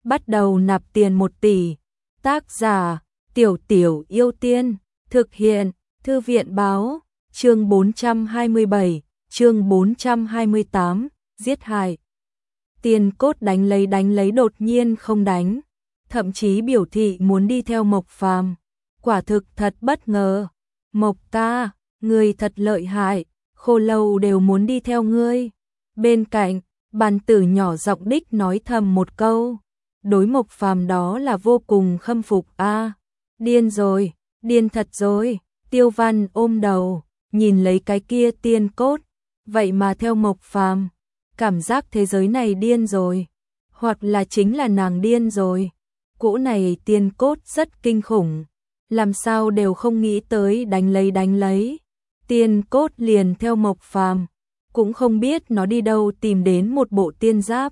bắt đầu nạp tiền 1 tỷ. Tác giả, Tiểu Tiểu Yêu Tiên, thực hiện, Thư viện báo, chương 427, chương 428, giết hại. Tiên Cốt đánh lấy đột nhiên không đánh, thậm chí biểu thị muốn đi theo Mộc Phàm. Quả thực thật bất ngờ. Mộc ca, ngươi thật lợi hại, Khô Lâu đều muốn đi theo ngươi. Bên cạnh, Bàn Tử nhỏ giọng đích nói thầm một câu. Đối Mộc Phàm đó là vô cùng khâm phục a. Điên rồi, điên thật rồi. Tiêu Văn ôm đầu, nhìn lấy cái kia Tiên Cốt, vậy mà theo Mộc Phàm, cảm giác thế giới này điên rồi, hoặc là chính là nàng điên rồi. Cỗ này Tiên Cốt rất kinh khủng, làm sao đều không nghĩ tới đánh lấy. Tiên Cốt liền theo Mộc Phàm, cũng không biết nó đi đâu tìm đến một bộ tiên giáp,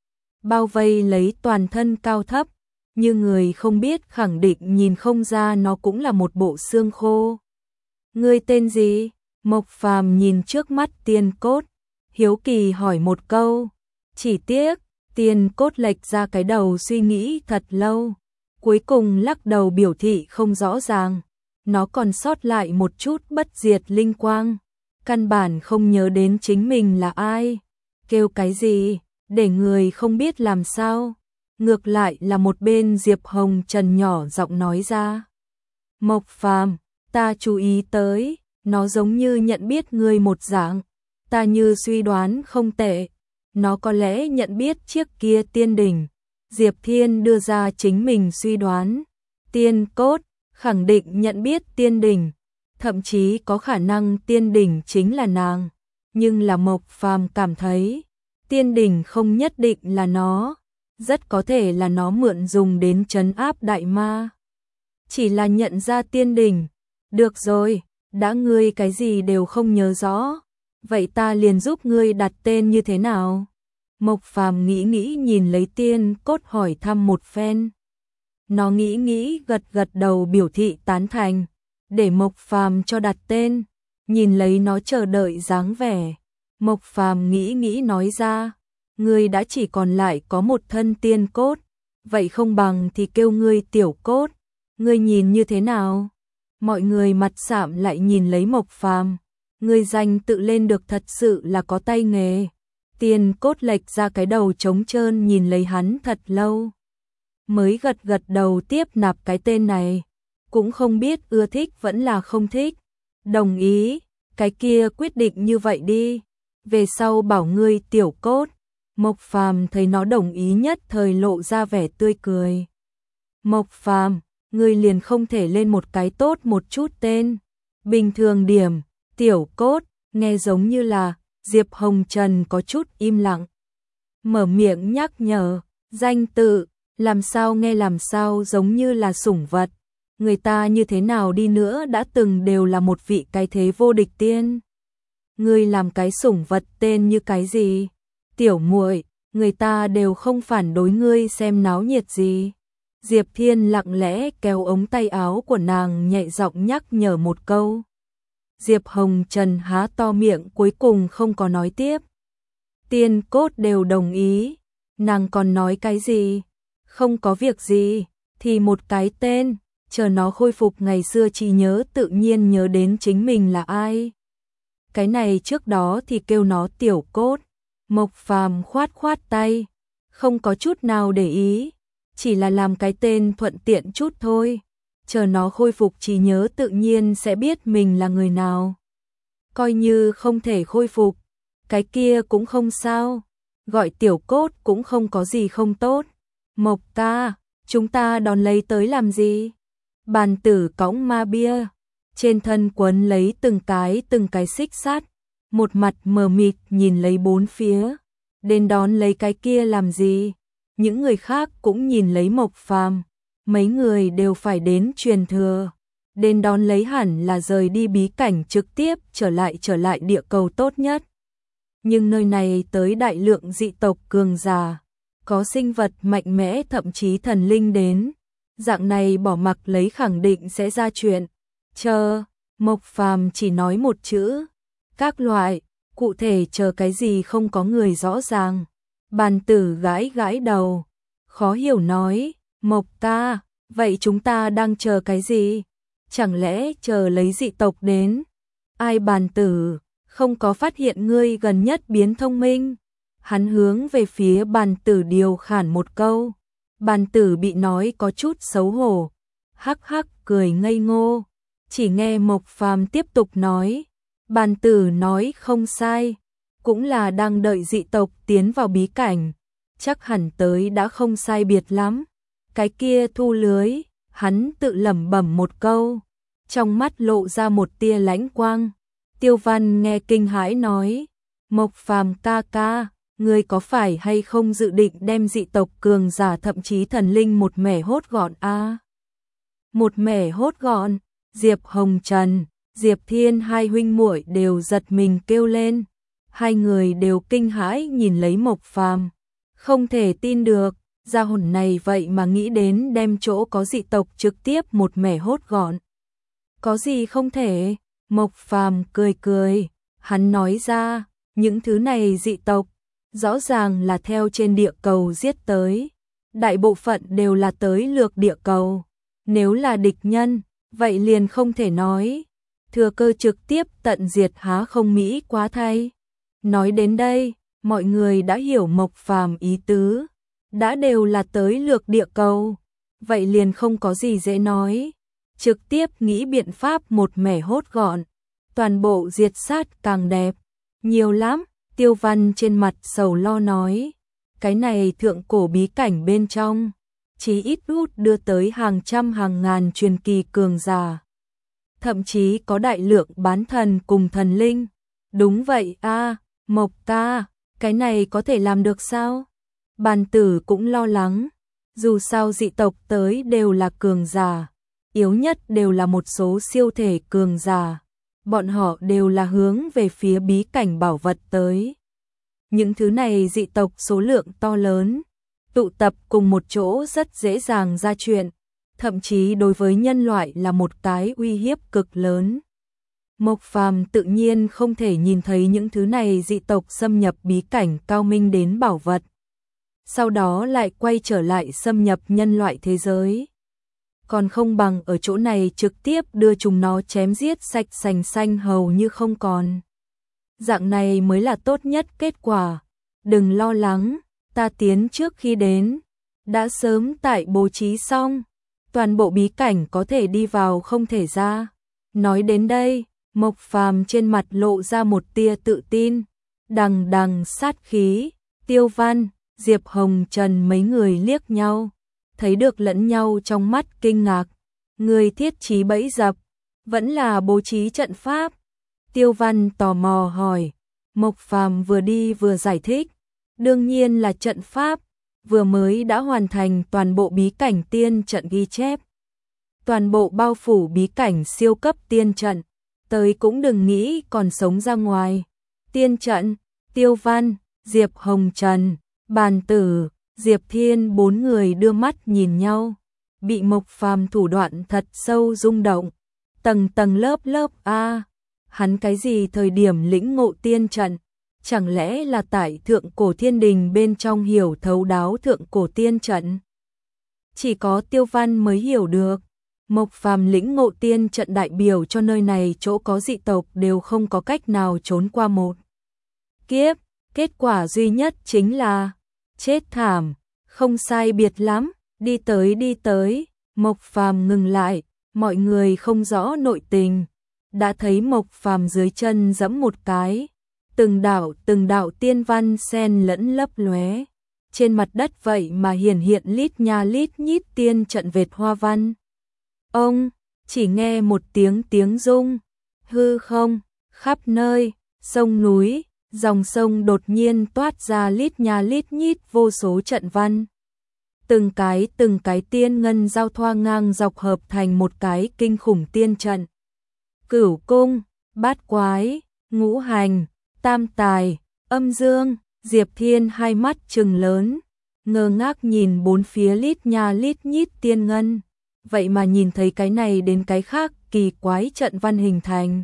bao vây lấy toàn thân cao thấp, như người không biết khẳng định nhìn không ra nó cũng là một bộ xương khô. Ngươi tên gì? Mộc Phàm nhìn trước mắt Tiên Cốt, hiếu kỳ hỏi một câu. Chỉ tiếc, Tiên Cốt lệch ra cái đầu suy nghĩ thật lâu, cuối cùng lắc đầu biểu thị không rõ ràng. Nó còn sót lại một chút bất diệt linh quang, căn bản không nhớ đến chính mình là ai, kêu cái gì, để người không biết làm sao. Ngược lại là một bên Diệp Hồng Trần nhỏ giọng nói ra. Mộc Phàm, ta chú ý tới, nó giống như nhận biết ngươi một dạng, ta như suy đoán không tệ, nó có lẽ nhận biết chiếc kia tiên đỉnh. Diệp Thiên đưa ra chính mình suy đoán. Tiên Cốt khẳng định nhận biết tiên đỉnh, thậm chí có khả năng tiên đỉnh chính là nàng, nhưng là Mộc Phàm cảm thấy tiên đỉnh không nhất định là nó, rất có thể là nó mượn dùng đến trấn áp đại ma. Chỉ là nhận ra tiên đỉnh. Được rồi, đã ngươi cái gì đều không nhớ rõ, vậy ta liền giúp ngươi đặt tên như thế nào? Mộc Phàm nghĩ nhìn lấy Tiên Cốt hỏi thăm một phen. Nó nghĩ gật đầu biểu thị tán thành, để Mộc Phàm cho đặt tên. Nhìn lấy nó chờ đợi dáng vẻ, Mộc Phàm nghĩ nói ra, ngươi đã chỉ còn lại có một thân Tiên Cốt, vậy không bằng thì kêu ngươi Tiểu Cốt, ngươi nhìn như thế nào? Mọi người mặt sạm lại nhìn lấy Mộc Phàm, ngươi danh tự lên được thật sự là có tay nghề. Tiên Cốt lệch ra cái đầu trống trơn nhìn lấy hắn thật lâu, mới gật đầu tiếp nạp cái tên này, cũng không biết ưa thích vẫn là không thích. Đồng ý, cái kia quyết định như vậy đi, về sau bảo ngươi Tiểu Cốt. Mộc Phàm thấy nó đồng ý nhất thời lộ ra vẻ tươi cười. Mộc Phàm, ngươi liền không thể lên một cái tốt một chút tên, bình thường điểm. Tiểu Cốt, nghe giống như là. Diệp Hồng Trần có chút im lặng, mở miệng nhắc nhở, danh tự, làm sao nghe làm sao giống như là sủng vật, người ta như thế nào đi nữa đã từng đều là một vị cái thế vô địch tiên. Ngươi làm cái sủng vật tên như cái gì? Tiểu muội, người ta đều không phản đối ngươi xem náo nhiệt gì. Diệp Thiên lặng lẽ kéo ống tay áo của nàng nhẹ giọng nhắc nhở một câu. Diệp Hồng Trần há to miệng cuối cùng không có nói tiếp. Tiên Cốt đều đồng ý, nàng còn nói cái gì? Không có việc gì, thì một cái tên, chờ nó khôi phục ngày xưa trí nhớ tự nhiên nhớ đến chính mình là ai. Cái này trước đó thì kêu nó Tiểu Cốt. Mộc Phàm khoát tay, không có chút nào để ý, chỉ là làm cái tên thuận tiện chút thôi. Chờ nó khôi phục trí nhớ tự nhiên sẽ biết mình là người nào. Coi như không thể khôi phục, cái kia cũng không sao, gọi Tiểu Cốt cũng không có gì không tốt. Mộc ca, chúng ta đón lấy tới làm gì? Bàn Tử cõng ma bia, trên thân quấn lấy từng cái xích sắt, một mặt mờ mịt nhìn lấy bốn phía, đến đón lấy cái kia làm gì? Những người khác cũng nhìn lấy Mộc Phàm. Mấy người đều phải đến truyền thừa, đến đón lấy hẳn là rời đi bí cảnh trực tiếp trở lại địa cầu tốt nhất. Nhưng nơi này tới đại lượng dị tộc cường giả, có sinh vật mạnh mẽ thậm chí thần linh đến, dạng này bỏ mặc lấy khẳng định sẽ ra chuyện. Chờ, Mộc Phàm chỉ nói một chữ, các loại, cụ thể chờ cái gì không có người rõ ràng. Bàn Tử gãi đầu, khó hiểu nói, Mộc ca, vậy chúng ta đang chờ cái gì? Chẳng lẽ chờ lấy dị tộc đến? Ai bàn tử, không có phát hiện ngươi gần nhất biến thông minh. Hắn hướng về phía bàn tử điều khản một câu. Bàn tử bị nói có chút xấu hổ. Hắc hắc cười ngây ngô. Chỉ nghe Mộc Phàm tiếp tục nói. Bàn tử nói không sai. Cũng là đang đợi dị tộc tiến vào bí cảnh. Chắc hẳn tới đã không sai biệt lắm. Cái kia thu lưới, hắn tự lẩm bẩm một câu. Trong mắt lộ ra một tia lãnh quang. Tiêu Văn nghe kinh hãi nói. Mộc Phàm ca ca, ngươi có phải hay không dự định đem dị tộc cường giả thậm chí thần linh một mẻ hốt gọn a? Một mẻ hốt gọn, Diệp Hồng Trần, Diệp Thiên hai huynh muội đều giật mình kêu lên. Hai người đều kinh hãi nhìn lấy Mộc Phàm, không thể tin được, gia hồn này vậy mà nghĩ đến đem chỗ có dị tộc trực tiếp một mẻ hốt gọn. Có gì không thể? Mộc Phàm cười cười, hắn nói ra, những thứ này dị tộc, rõ ràng là theo trên địa cầu giết tới. Đại bộ phận đều là tới lược địa cầu. Nếu là địch nhân, vậy liền không thể nói. Thừa cơ trực tiếp tận diệt há không mỹ quá thay. Nói đến đây, mọi người đã hiểu Mộc Phàm ý tứ. Đã đều là tới lược địa cầu. Vậy liền không có gì dễ nói. Trực tiếp nghĩ biện pháp một mẻ hốt gọn. Toàn bộ diệt sát càng đẹp. Nhiều lắm, Tiêu Văn trên mặt sầu lo nói. Cái này thượng cổ bí cảnh bên trong. Chí ít út đưa tới hàng trăm hàng ngàn truyền kỳ cường giả. Thậm chí có đại lượng bán thần cùng thần linh. Đúng vậy a, Mộc ca, cái này có thể làm được sao? Bàn tử cũng lo lắng. Dù sao dị tộc tới đều là cường giả. Yếu nhất đều là một số siêu thể cường giả. Bọn họ đều là hướng về phía bí cảnh bảo vật tới. Những thứ này dị tộc số lượng to lớn, tụ tập cùng một chỗ rất dễ dàng ra chuyện, thậm chí đối với nhân loại là một cái uy hiếp cực lớn. Mộc Phàm tự nhiên không thể nhìn thấy những thứ này dị tộc xâm nhập bí cảnh cao minh đến bảo vật. Sau đó lại quay trở lại xâm nhập nhân loại thế giới. Còn không bằng ở chỗ này trực tiếp đưa chúng nó chém giết sạch sành xanh hầu như không còn. Dạng này mới là tốt nhất kết quả. Đừng lo lắng, ta tiến trước khi đến. Đã sớm tại bố trí xong. Toàn bộ bí cảnh có thể đi vào không thể ra. Nói đến đây, Mộc Phàm trên mặt lộ ra một tia tự tin. Đằng đằng sát khí, Tiêu Văn, Diệp Hồng Trần mấy người liếc nhau. Thấy được lẫn nhau trong mắt kinh ngạc. Người thiết trí bẫy dập, vẫn là bố trí trận pháp. Tiêu Văn tò mò hỏi. Mộc Phàm vừa đi vừa giải thích. Đương nhiên là trận pháp, vừa mới đã hoàn thành toàn bộ bí cảnh tiên trận ghi chép. Toàn bộ bao phủ bí cảnh siêu cấp tiên trận, tới cũng đừng nghĩ còn sống ra ngoài. Tiên trận, Tiêu Văn, Diệp Hồng Trần, Bàn Tử, Diệp Thiên bốn người đưa mắt nhìn nhau, bị Mộc Phàm thủ đoạn thật sâu rung động. Tầng tầng lớp lớp a, hắn cái gì thời điểm lĩnh ngộ tiên trận? Chẳng lẽ là tại thượng cổ thiên đình bên trong hiểu thấu đáo thượng cổ tiên trận? Chỉ có Tiêu Văn mới hiểu được. Mộc Phàm lĩnh ngộ tiên trận đại biểu cho nơi này chỗ có dị tộc đều không có cách nào trốn qua một kiếp. Kết quả duy nhất chính là chết thảm. Không sai biệt lắm, đi tới. Mộc Phàm ngừng lại, mọi người không rõ nội tình. Đã thấy Mộc Phàm dưới chân giẫm một cái. Từng đạo tiên văn xen lẫn lấp lóe. Trên mặt đất vậy mà hiện lít nha lít nhít tiên trận vệt hoa văn. Ông, chỉ nghe một tiếng rung. Hư không, khắp nơi, sông núi, dòng sông đột nhiên toát ra lít nha lít nhít vô số trận văn. Từng cái tiên ngân giao thoa ngang dọc hợp thành một cái kinh khủng tiên trận. Cửu cung, bát quái, ngũ hành, tam tài, âm dương. Diệp Thiên hai mắt trừng lớn, ngơ ngác nhìn bốn phía lít nha lít nhít tiên ngân. Vậy mà nhìn thấy cái này đến cái khác kỳ quái trận văn hình thành.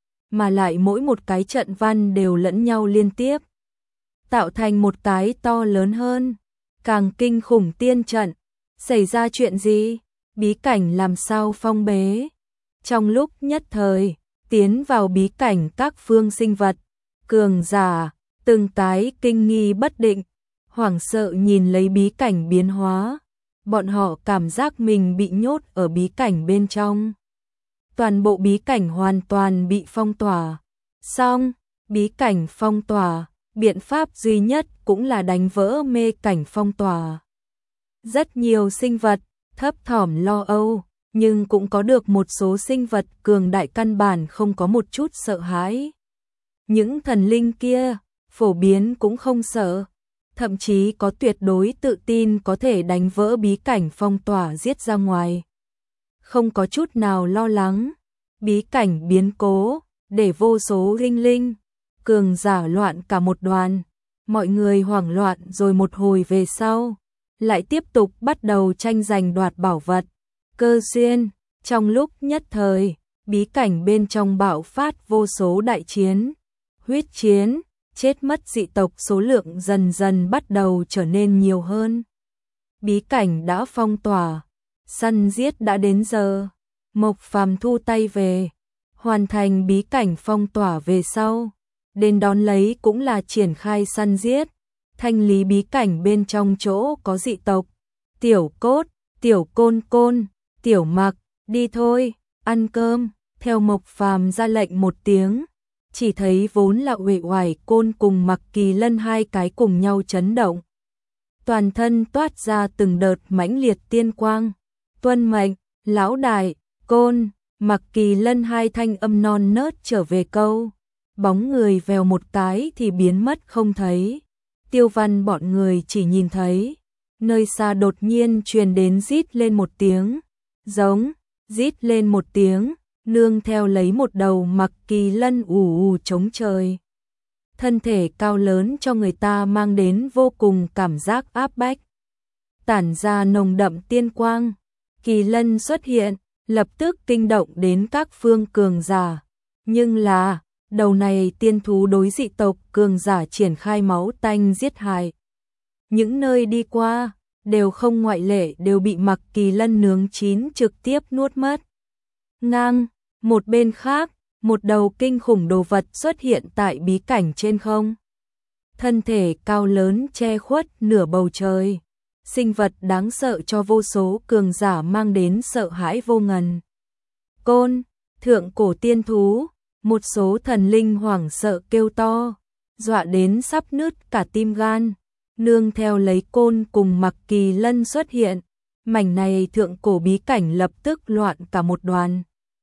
Mà lại mỗi một cái trận văn đều lẫn nhau liên tiếp, tạo thành một cái to lớn hơn. càng kinh khủng tiên trận. Xảy ra chuyện gì? Bí cảnh làm sao phong bế? Trong lúc nhất thời, tiến vào bí cảnh các phương sinh vật, cường giả, từng cái kinh nghi bất định, hoảng sợ nhìn lấy bí cảnh biến hóa. Bọn họ cảm giác mình bị nhốt ở bí cảnh bên trong. Toàn bộ bí cảnh hoàn toàn bị phong tỏa. Xong, bí cảnh phong tỏa, biện pháp duy nhất cũng là đánh vỡ mê cảnh phong tỏa. Rất nhiều sinh vật thấp thỏm lo âu, nhưng cũng có được một số sinh vật cường đại căn bản không có một chút sợ hãi. Những thần linh kia, phổ biến cũng không sợ, thậm chí có tuyệt đối tự tin có thể đánh vỡ bí cảnh phong tỏa giết ra ngoài. Không có chút nào lo lắng, bí cảnh biến cố, để vô số linh linh, cường giả loạn cả một đoàn, mọi người hoảng loạn rồi một hồi về sau, lại tiếp tục bắt đầu tranh giành đoạt bảo vật, cơ duyên. Trong lúc nhất thời, bí cảnh bên trong bạo phát vô số đại chiến, huyết chiến, chết mất dị tộc số lượng dần dần bắt đầu trở nên nhiều hơn. Bí cảnh đã phong tỏa, săn giết đã đến giờ. Mộc Phàm thu tay về, hoàn thành bí cảnh phong tỏa về sau, đến đón lấy cũng là triển khai săn giết, thanh lý bí cảnh bên trong chỗ có dị tộc. Tiểu Cốt, Tiểu Côn Côn, Tiểu Mặc, đi thôi, ăn cơm. Theo Mộc Phàm ra lệnh một tiếng, chỉ thấy vốn là uể oải Côn cùng Mặc Kỳ Lân hai cái cùng nhau chấn động. Toàn thân toát ra từng đợt mãnh liệt tiên quang. Tuân mệnh, lão đại. Côn, Mặc Kỳ Lân hai thanh âm non nớt trở về câu. Bóng người vèo một cái thì biến mất không thấy. Tiêu Văn bọn người chỉ nhìn thấy, nơi xa đột nhiên truyền đến rít lên một tiếng, giống, rít lên một tiếng, nương theo lấy một đầu Mặc Kỳ Lân ù ù chống trời. Thân thể cao lớn cho người ta mang đến vô cùng cảm giác áp bách. Tản ra nồng đậm tiên quang, Kỳ Lân xuất hiện, lập tức kinh động đến các phương cường giả. Nhưng là, đầu này tiên thú đối dị tộc cường giả triển khai máu tanh giết hại. Những nơi đi qua, đều không ngoại lệ đều bị Mặc Kỳ Lân nướng chín trực tiếp nuốt mất. Ngang, một bên khác, một đầu kinh khủng đồ vật xuất hiện tại bí cảnh trên không. Thân thể cao lớn che khuất nửa bầu trời. Sinh vật đáng sợ cho vô số cường giả mang đến sợ hãi vô ngần. Côn, thượng cổ tiên thú, một số thần linh hoảng sợ kêu to, dọa đến sắp nứt cả tim gan. Nương theo lấy Côn cùng Mặc Kỳ Lân xuất hiện, mảnh này thượng cổ bí cảnh lập tức loạn cả một đoàn.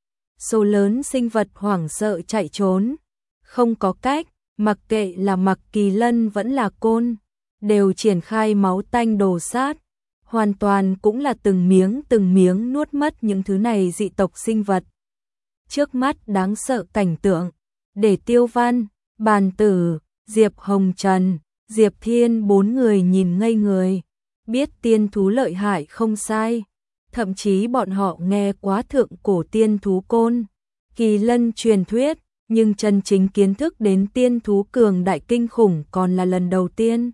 Số lớn sinh vật hoảng sợ chạy trốn, không có cách, mặc kệ là Mặc Kỳ Lân vẫn là Côn, đều triển khai máu tanh đồ sát, hoàn toàn cũng là từng miếng nuốt mất những thứ này dị tộc sinh vật. Trước mắt đáng sợ cảnh tượng, để Tiêu Văn, Bàn Tử, Diệp Hồng Trần, Diệp Thiên bốn người nhìn ngây người, biết tiên thú lợi hại không sai, thậm chí bọn họ nghe quá thượng cổ tiên thú Côn, Kỳ Lân truyền thuyết, nhưng chân chính kiến thức đến tiên thú cường đại kinh khủng còn là lần đầu tiên.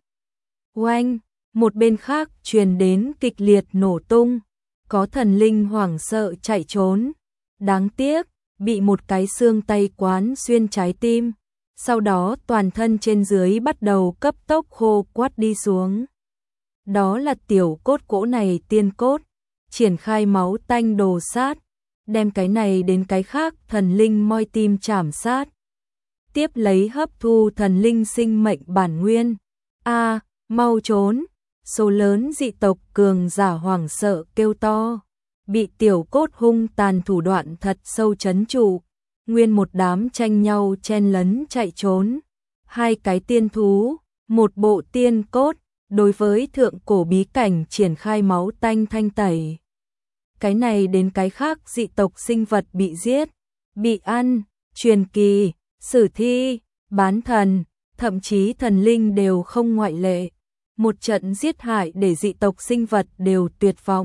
Oanh, một bên khác truyền đến kịch liệt nổ tung, có thần linh hoảng sợ chạy trốn, đáng tiếc, bị một cái xương tay quán xuyên trái tim, sau đó toàn thân trên dưới bắt đầu cấp tốc khô quắt đi xuống. Đó là Tiểu Cốt cỗ này tiên cốt, triển khai máu tanh đồ sát, đem cái này đến cái khác thần linh moi tim chảm sát. Tiếp lấy hấp thu thần linh sinh mệnh bản nguyên. A, mau trốn, số lớn dị tộc cường giả hoảng sợ kêu to, bị Tiểu Cốt hung tàn thủ đoạn thật sâu chấn trụ, nguyên một đám tranh nhau chen lấn chạy trốn. Hai cái tiên thú, một bộ tiên cốt, đối với thượng cổ bí cảnh triển khai máu tanh thanh tẩy. Cái này đến cái khác dị tộc sinh vật bị giết, bị ăn, truyền kỳ, sử thi, bán thần, thậm chí thần linh đều không ngoại lệ. Một trận giết hại để dị tộc sinh vật đều tuyệt vọng.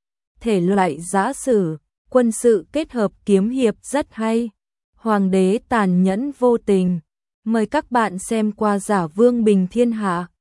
Thể loại giã sử, quân sự kết hợp kiếm hiệp rất hay. Hoàng đế tàn nhẫn vô tình. Mời các bạn xem qua Giả Vương Bình Thiên Hạ.